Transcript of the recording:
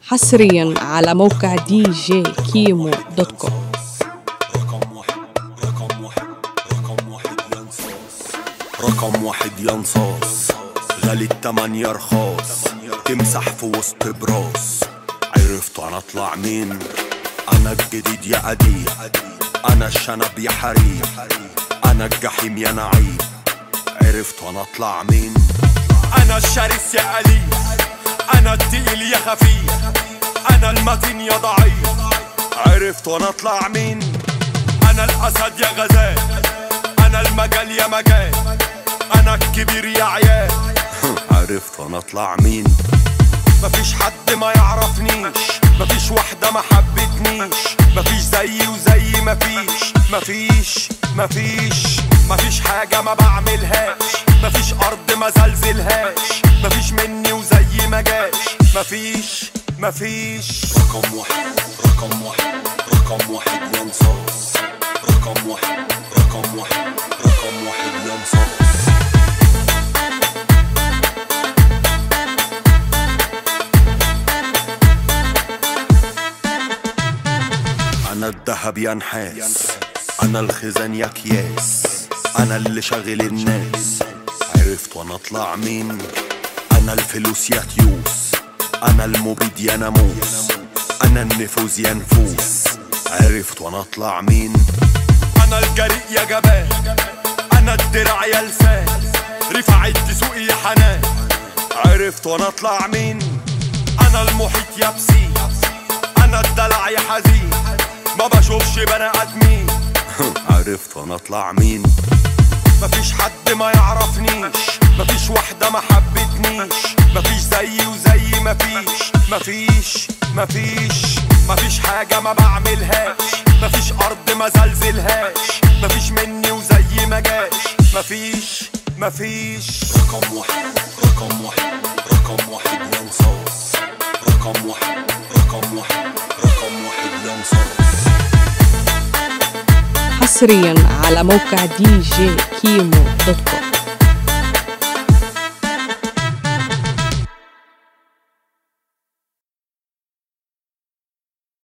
حصريا على موقع djkimo.com. رقم واحد يا نصاص، غالي التمن يا رخاص، تمسح في وسط براس. عرفتوا انا اطلع مين؟ انا الجديد يا قديم، انا الشنب يا حريم، انا الجحيم يا نعيم. عرفتوا انا اطلع مين؟ انا الشرس يا قليل، انا التقيل يا خفيف، انا المتين يا ضعيف. عرفتوا انا اطلع مين؟ انا الاسد يا غزال، انا المجال يا مجال، انا الكبير يا عيال. عرفتوا انا اطلع مين؟ مفيش حد ما يعرفنيش، مفيش واحدة ما حبتنيش، مفيش زيي وزي مفيش حاجة ما بعملهاش، مفيش ارض ما زلزلهاش، مفيش مني وزي ما جاش، مفيش. رقم واحد يا نصاص، رقم واحد يا نصاص. انا الدهب يا نحاس، انا الخزان يا اكياس، انا اللي شاغل الناس. عرفتوا انا اطلع مين؟ انا الفلوس يا تيوس، انا المبيد يا ناموس، انا النفوذ يا نفوس. عرفتوا انا اطلع مين؟ انا الجريء يا جبان، انا الدرع يا لسان، رفعت سوقي يا حنان. عرفتوا انا اطلع مين؟ انا المحيط يا بسين، انا الدلع يا حزين، ما بشوفش بني ادمين. عرفتوا انا اطلع مين؟ مفيش حد ما يعرفنيش، مفيش واحدة ما حبتنيش، مفيش زيي وزي مفيش حاجة ما بعملهاش، مفيش ارض ما زلزلهاش، مفيش مني وزي ما جاش، مفيش. رقم واحد يا نصاص، رقم واحد يا نصاص. حصريا على موقع djkimo.com.